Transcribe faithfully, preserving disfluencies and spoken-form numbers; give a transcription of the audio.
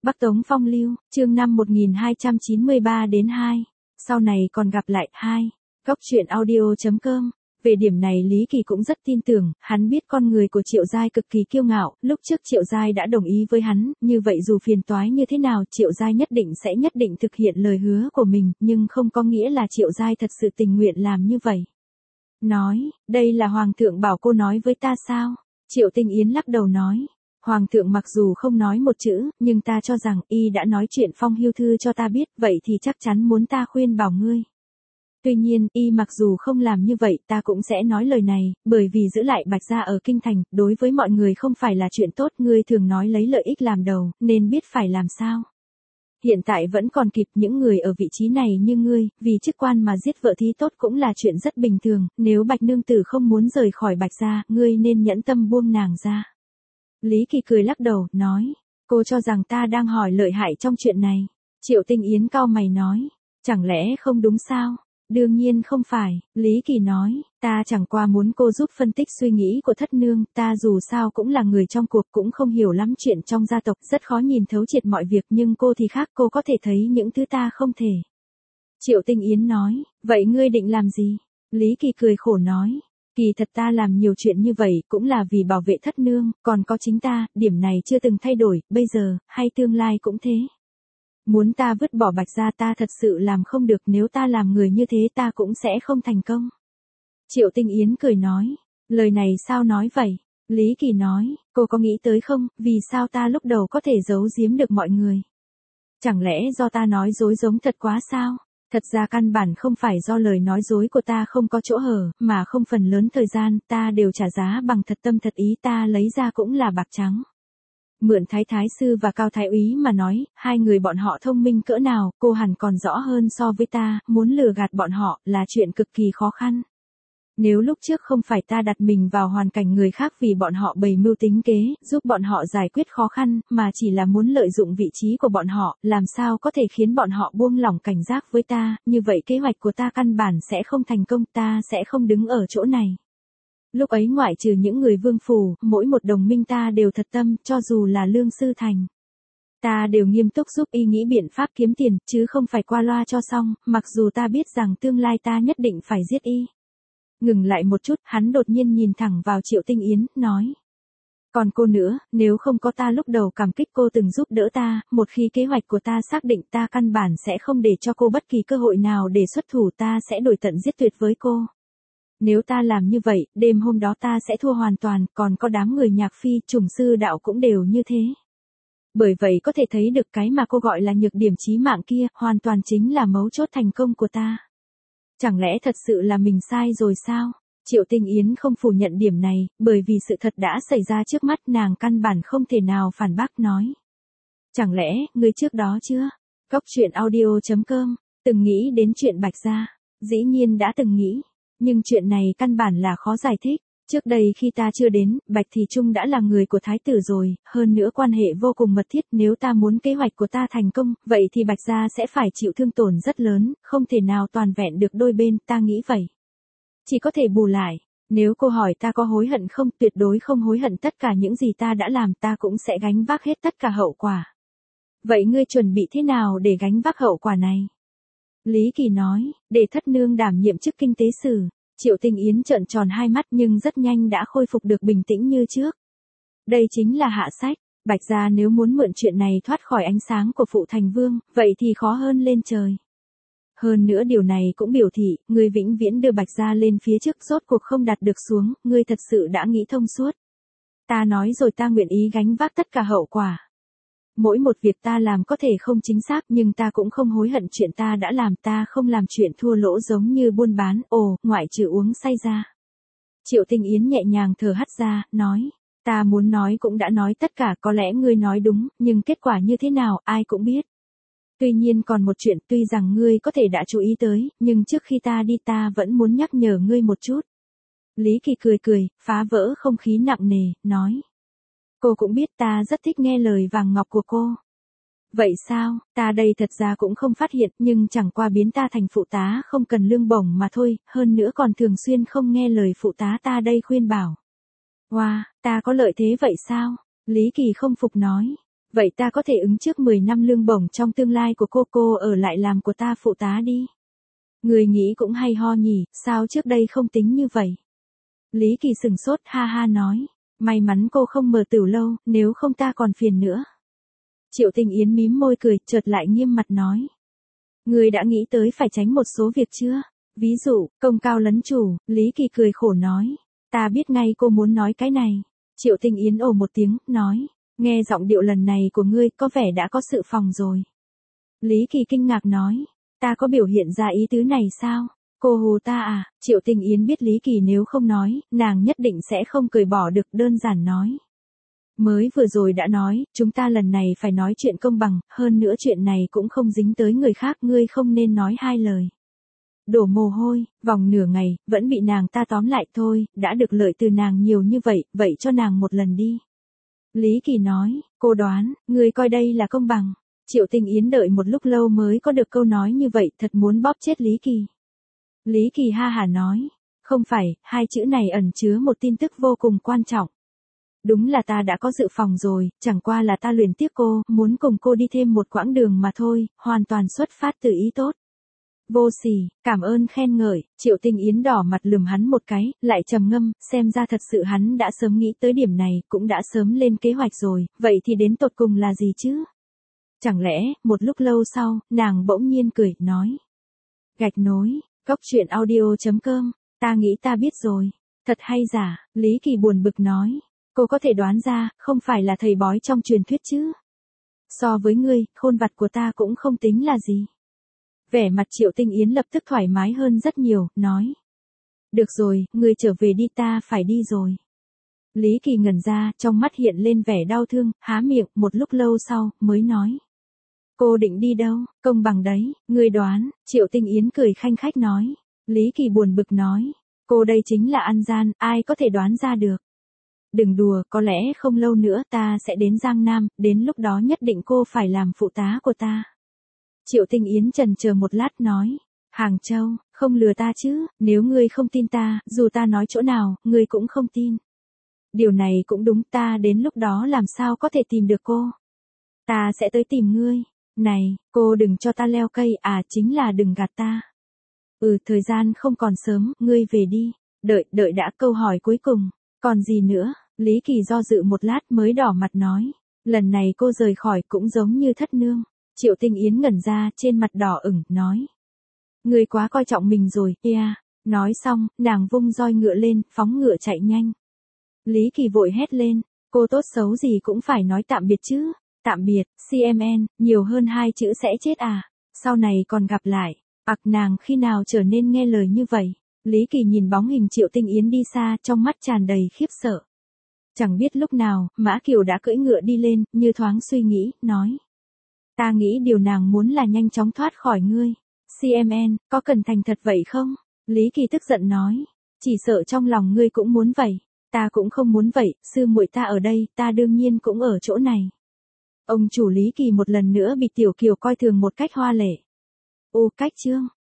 Bắc Tống Phong Lưu, chương năm một nghìn hai trăm chín mươi ba đến hai. Sau này còn gặp lại, hai. Góc truyện audio chấm com. Về điểm này Lý Kỳ cũng rất tin tưởng, hắn biết con người của Triệu Giai cực kỳ kiêu ngạo, lúc trước Triệu Giai đã đồng ý với hắn, như vậy dù phiền toái như thế nào Triệu Giai nhất định sẽ nhất định thực hiện lời hứa của mình, nhưng không có nghĩa là Triệu Giai thật sự tình nguyện làm như vậy. Nói, đây là Hoàng thượng bảo cô nói với ta sao? Triệu Tinh Yến lắc đầu nói. Hoàng thượng mặc dù không nói một chữ, nhưng ta cho rằng y đã nói chuyện phong hưu thư cho ta biết, vậy thì chắc chắn muốn ta khuyên bảo ngươi. Tuy nhiên, y mặc dù không làm như vậy, ta cũng sẽ nói lời này, bởi vì giữ lại Bạch Gia ở kinh thành, đối với mọi người không phải là chuyện tốt, ngươi thường nói lấy lợi ích làm đầu, nên biết phải làm sao. Hiện tại vẫn còn kịp, những người ở vị trí này như ngươi, vì chức quan mà giết vợ thí tốt cũng là chuyện rất bình thường, nếu Bạch nương tử không muốn rời khỏi Bạch Gia, ngươi nên nhẫn tâm buông nàng ra. Lý Kỳ cười lắc đầu, nói, cô cho rằng ta đang hỏi lợi hại trong chuyện này. Triệu Tinh Yến cau mày nói, chẳng lẽ không đúng sao? Đương nhiên không phải, Lý Kỳ nói, ta chẳng qua muốn cô giúp phân tích suy nghĩ của thất nương, ta dù sao cũng là người trong cuộc, cũng không hiểu lắm chuyện trong gia tộc, rất khó nhìn thấu triệt mọi việc, nhưng cô thì khác, cô có thể thấy những thứ ta không thể. Triệu Tinh Yến nói, vậy ngươi định làm gì? Lý Kỳ cười khổ nói, kỳ thật ta làm nhiều chuyện như vậy cũng là vì bảo vệ thất nương, còn có chính ta, điểm này chưa từng thay đổi, bây giờ, hay tương lai cũng thế. Muốn ta vứt bỏ Bạch Gia ta thật sự làm không được, nếu ta làm người như thế ta cũng sẽ không thành công. Triệu Tinh Yến cười nói, lời này sao nói vậy? Lý Kỳ nói, cô có nghĩ tới không, vì sao ta lúc đầu có thể giấu giếm được mọi người? Chẳng lẽ do ta nói dối giống thật quá sao? Thật ra căn bản không phải do lời nói dối của ta không có chỗ hở, mà không phần lớn thời gian ta đều trả giá bằng thật tâm thật ý, ta lấy ra cũng là bạc trắng. Mượn Thái Thái Sư và Cao Thái Úy mà nói, hai người bọn họ thông minh cỡ nào, cô hẳn còn rõ hơn so với ta, muốn lừa gạt bọn họ là chuyện cực kỳ khó khăn. Nếu lúc trước không phải ta đặt mình vào hoàn cảnh người khác vì bọn họ bày mưu tính kế, giúp bọn họ giải quyết khó khăn, mà chỉ là muốn lợi dụng vị trí của bọn họ, làm sao có thể khiến bọn họ buông lỏng cảnh giác với ta, như vậy kế hoạch của ta căn bản sẽ không thành công, ta sẽ không đứng ở chỗ này. Lúc ấy ngoại trừ những người vương phủ, mỗi một đồng minh ta đều thật tâm, cho dù là Lương Sư Thành. Ta đều nghiêm túc giúp y nghĩ biện pháp kiếm tiền, chứ không phải qua loa cho xong, mặc dù ta biết rằng tương lai ta nhất định phải giết y. Ngừng lại một chút, hắn đột nhiên nhìn thẳng vào Triệu Tinh Yến, nói. Còn cô nữa, nếu không có ta lúc đầu cảm kích cô từng giúp đỡ ta, một khi kế hoạch của ta xác định ta căn bản sẽ không để cho cô bất kỳ cơ hội nào để xuất thủ, ta sẽ đổi tận giết tuyệt với cô. Nếu ta làm như vậy, đêm hôm đó ta sẽ thua hoàn toàn, còn có đám người Nhạc Phi, Trùng Sư Đạo cũng đều như thế. Bởi vậy có thể thấy được cái mà cô gọi là nhược điểm chí mạng kia, hoàn toàn chính là mấu chốt thành công của ta. Chẳng lẽ thật sự là mình sai rồi sao? Triệu Tinh Yến không phủ nhận điểm này, bởi vì sự thật đã xảy ra trước mắt, nàng căn bản không thể nào phản bác nói. Chẳng lẽ, ngươi trước đó chưa? Góc truyện audio chấm com, từng nghĩ đến chuyện Bạch Gia? Dĩ nhiên đã từng nghĩ. Nhưng chuyện này căn bản là khó giải thích. Trước đây khi ta chưa đến, Bạch Thì Trung đã là người của Thái tử rồi, hơn nữa quan hệ vô cùng mật thiết, nếu ta muốn kế hoạch của ta thành công, vậy thì Bạch Gia sẽ phải chịu thương tổn rất lớn, không thể nào toàn vẹn được đôi bên, ta nghĩ vậy. Chỉ có thể bù lại. Nếu cô hỏi ta có hối hận không, tuyệt đối không hối hận, tất cả những gì ta đã làm ta cũng sẽ gánh vác hết tất cả hậu quả. Vậy ngươi chuẩn bị thế nào để gánh vác hậu quả này? Lý Kỳ nói, để thất nương đảm nhiệm chức kinh tế sử. Triệu Tinh Yến trợn tròn hai mắt nhưng rất nhanh đã khôi phục được bình tĩnh như trước. Đây chính là hạ sách, Bạch Gia nếu muốn mượn chuyện này thoát khỏi ánh sáng của Phụ Thành Vương, vậy thì khó hơn lên trời. Hơn nữa điều này cũng biểu thị, ngươi vĩnh viễn đưa Bạch Gia lên phía trước, rốt cuộc không đặt được xuống, ngươi thật sự đã nghĩ thông suốt. Ta nói rồi, ta nguyện ý gánh vác tất cả hậu quả. Mỗi một việc ta làm có thể không chính xác, nhưng ta cũng không hối hận chuyện ta đã làm, ta không làm chuyện thua lỗ giống như buôn bán, ồ, ngoại trừ uống say ra. Triệu Tinh Yến nhẹ nhàng thở hắt ra, nói, ta muốn nói cũng đã nói tất cả, có lẽ ngươi nói đúng, nhưng kết quả như thế nào, ai cũng biết. Tuy nhiên còn một chuyện, tuy rằng ngươi có thể đã chú ý tới, nhưng trước khi ta đi ta vẫn muốn nhắc nhở ngươi một chút. Lý Kỳ cười cười, phá vỡ không khí nặng nề, nói. Cô cũng biết ta rất thích nghe lời vàng ngọc của cô. Vậy sao, ta đây thật ra cũng không phát hiện, nhưng chẳng qua biến ta thành phụ tá không cần lương bổng mà thôi, hơn nữa còn thường xuyên không nghe lời phụ tá ta đây khuyên bảo. Wow, ta có lợi thế vậy sao? Lý Kỳ không phục nói. Vậy ta có thể ứng trước mười năm lương bổng trong tương lai của cô, cô ở lại làm của ta phụ tá đi. Người nghĩ cũng hay ho nhỉ, sao trước đây không tính như vậy? Lý Kỳ sừng sốt ha ha nói, may mắn cô không mở tửu lâu, nếu không ta còn phiền nữa. Triệu Tình Yến mím môi cười, chợt lại nghiêm mặt nói. Người đã nghĩ tới phải tránh một số việc chưa? Ví dụ, công cao lấn chủ, Lý Kỳ cười khổ nói. Ta biết ngay cô muốn nói cái này. Triệu Tình Yến ồ một tiếng, nói. Nghe giọng điệu lần này của ngươi có vẻ đã có sự phòng rồi. Lý Kỳ kinh ngạc nói. Ta có biểu hiện ra ý tứ này sao? Cô hù ta à? Triệu Tình Yến biết Lý Kỳ nếu không nói, nàng nhất định sẽ không cười bỏ được, đơn giản nói. Mới vừa rồi đã nói, chúng ta lần này phải nói chuyện công bằng, hơn nữa chuyện này cũng không dính tới người khác, ngươi không nên nói hai lời. Đổ mồ hôi, vòng nửa ngày, vẫn bị nàng ta tóm lại thôi, đã được lợi từ nàng nhiều như vậy, vậy cho nàng một lần đi. Lý Kỳ nói, cô đoán, ngươi coi đây là công bằng. Triệu Tình Yến đợi một lúc lâu mới có được câu nói như vậy, thật muốn bóp chết Lý Kỳ. Lý Kỳ ha hả nói, không phải, hai chữ này ẩn chứa một tin tức vô cùng quan trọng. Đúng là ta đã có dự phòng rồi, chẳng qua là ta luyến tiếc cô, muốn cùng cô đi thêm một quãng đường mà thôi, hoàn toàn xuất phát từ ý tốt. Vô sỉ, cảm ơn khen ngợi, Triệu Tình Yến đỏ mặt lườm hắn một cái, lại trầm ngâm, xem ra thật sự hắn đã sớm nghĩ tới điểm này, cũng đã sớm lên kế hoạch rồi, vậy thì đến tột cùng là gì chứ? Chẳng lẽ, một lúc lâu sau, nàng bỗng nhiên cười, nói. Gạch nối, góc truyện audio chấm com, ta nghĩ ta biết rồi, thật hay giả, Lý Kỳ buồn bực nói. Cô có thể đoán ra, không phải là thầy bói trong truyền thuyết chứ. So với ngươi, khôn vặt của ta cũng không tính là gì. Vẻ mặt Triệu Tình Yến lập tức thoải mái hơn rất nhiều, nói. Được rồi, ngươi trở về đi, ta phải đi rồi. Lý Kỳ ngẩn ra, trong mắt hiện lên vẻ đau thương, há miệng, một lúc lâu sau, mới nói. Cô định đi đâu, công bằng đấy, ngươi đoán, Triệu Tình Yến cười khanh khách nói. Lý Kỳ buồn bực nói. Cô đây chính là ăn gian, ai có thể đoán ra được. Đừng đùa, có lẽ không lâu nữa ta sẽ đến Giang Nam, đến lúc đó nhất định cô phải làm phụ tá của ta. Triệu Tình Yến chần chờ một lát nói, Hàng Châu, không lừa ta chứ, nếu ngươi không tin ta, dù ta nói chỗ nào, ngươi cũng không tin. Điều này cũng đúng, ta đến lúc đó làm sao có thể tìm được cô. Ta sẽ tới tìm ngươi, này, cô đừng cho ta leo cây, à chính là đừng gạt ta. Ừ, thời gian không còn sớm, ngươi về đi, đợi, đợi đã, câu hỏi cuối cùng, còn gì nữa? Lý Kỳ do dự một lát mới đỏ mặt nói. Lần này cô rời khỏi cũng giống như thất nương. Triệu Tình Yến ngẩn ra, trên mặt đỏ ửng, nói. Người quá coi trọng mình rồi, yeah. Nói xong, nàng vung roi ngựa lên, phóng ngựa chạy nhanh. Lý Kỳ vội hét lên. Cô tốt xấu gì cũng phải nói tạm biệt chứ. Tạm biệt, xê em en, nhiều hơn hai chữ sẽ chết à. Sau này còn gặp lại. Ặc nàng khi nào trở nên nghe lời như vậy. Lý Kỳ nhìn bóng hình Triệu Tình Yến đi xa, trong mắt tràn đầy khiếp sợ. Chẳng biết lúc nào, Mã Kiều đã cưỡi ngựa đi lên, như thoáng suy nghĩ, nói. Ta nghĩ điều nàng muốn là nhanh chóng thoát khỏi ngươi. xê em en, có cần thành thật vậy không? Lý Kỳ tức giận nói. Chỉ sợ trong lòng ngươi cũng muốn vậy. Ta cũng không muốn vậy, sư muội ta ở đây, ta đương nhiên cũng ở chỗ này. Ông chủ Lý Kỳ một lần nữa bị Tiểu Kiều coi thường một cách hoa lệ. Ô cách chương.